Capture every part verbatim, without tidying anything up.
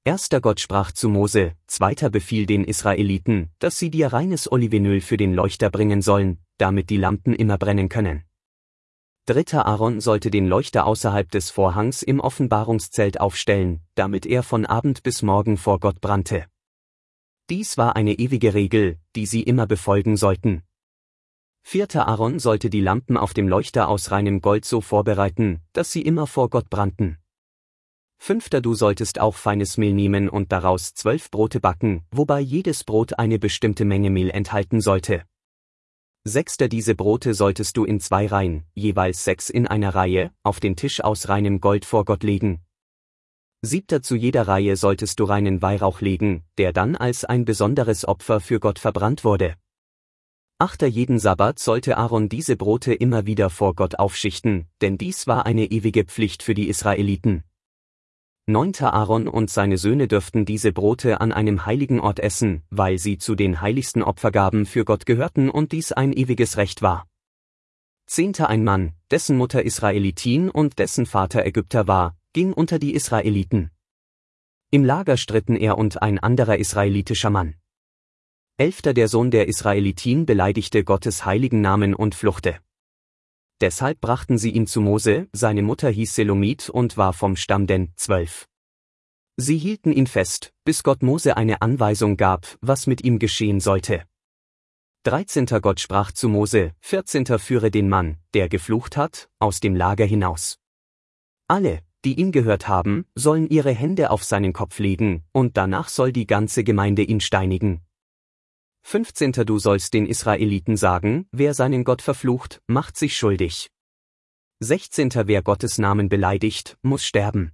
Erster Gott sprach zu Mose, zweiter Befiehl den Israeliten, dass sie dir reines Olivenöl für den Leuchter bringen sollen, damit die Lampen immer brennen können. Dritter Aaron sollte den Leuchter außerhalb des Vorhangs im Offenbarungszelt aufstellen, damit er von Abend bis Morgen vor Gott brannte. Dies war eine ewige Regel, die sie immer befolgen sollten. Vierter Aaron sollte die Lampen auf dem Leuchter aus reinem Gold so vorbereiten, dass sie immer vor Gott brannten. Fünfter Du solltest auch feines Mehl nehmen und daraus zwölf Brote backen, wobei jedes Brot eine bestimmte Menge Mehl enthalten sollte. Sechster Diese Brote solltest du in zwei Reihen, jeweils sechs in einer Reihe, auf den Tisch aus reinem Gold vor Gott legen. Siebter Zu jeder Reihe solltest du reinen Weihrauch legen, der dann als ein besonderes Opfer für Gott verbrannt wurde. Achter Jeden Sabbat sollte Aaron diese Brote immer wieder vor Gott aufschichten, denn dies war eine ewige Pflicht für die Israeliten. Neunter Aaron und seine Söhne dürften diese Brote an einem heiligen Ort essen, weil sie zu den heiligsten Opfergaben für Gott gehörten und dies ein ewiges Recht war. Zehnter Ein Mann, dessen Mutter Israelitin und dessen Vater Ägypter war, ging unter die Israeliten. Im Lager stritten er und ein anderer israelitischer Mann. Elfter Der Sohn der Israelitin beleidigte Gottes heiligen Namen und fluchte. Deshalb brachten sie ihn zu Mose, seine Mutter hieß Selomit und war vom Stamm Dan. zwölf. Sie hielten ihn fest, bis Gott Mose eine Anweisung gab, was mit ihm geschehen sollte. dreizehnter Gott sprach zu Mose, vierzehnter Führe den Mann, der geflucht hat, aus dem Lager hinaus. Alle, die ihn gehört haben, sollen ihre Hände auf seinen Kopf legen, und danach soll die ganze Gemeinde ihn steinigen. fünfzehnter Du sollst den Israeliten sagen, wer seinen Gott verflucht, macht sich schuldig. sechzehnter Wer Gottes Namen beleidigt, muss sterben.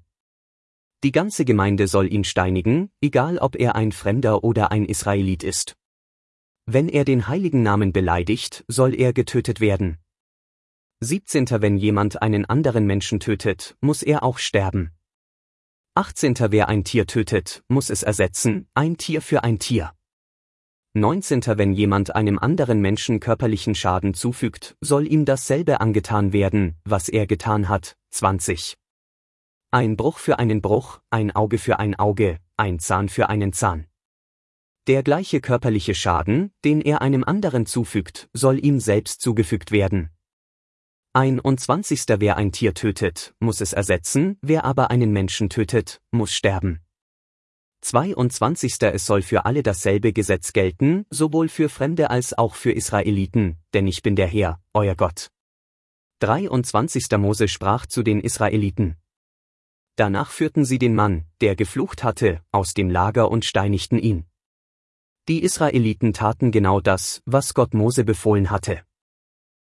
Die ganze Gemeinde soll ihn steinigen, egal ob er ein Fremder oder ein Israelit ist. Wenn er den heiligen Namen beleidigt, soll er getötet werden. siebzehnter Wenn jemand einen anderen Menschen tötet, muss er auch sterben. achtzehnter Wer ein Tier tötet, muss es ersetzen, ein Tier für ein Tier. neunzehnter Wenn jemand einem anderen Menschen körperlichen Schaden zufügt, soll ihm dasselbe angetan werden, was er getan hat. zwanzig. Ein Bruch für einen Bruch, ein Auge für ein Auge, ein Zahn für einen Zahn. Der gleiche körperliche Schaden, den er einem anderen zufügt, soll ihm selbst zugefügt werden. einundzwanzigster Wer ein Tier tötet, muss es ersetzen, wer aber einen Menschen tötet, muss sterben. zweiundzwanzigster Es soll für alle dasselbe Gesetz gelten, sowohl für Fremde als auch für Israeliten, denn ich bin der Herr, euer Gott. dreiundzwanzigster Mose sprach zu den Israeliten. Danach führten sie den Mann, der geflucht hatte, aus dem Lager und steinigten ihn. Die Israeliten taten genau das, was Gott Mose befohlen hatte.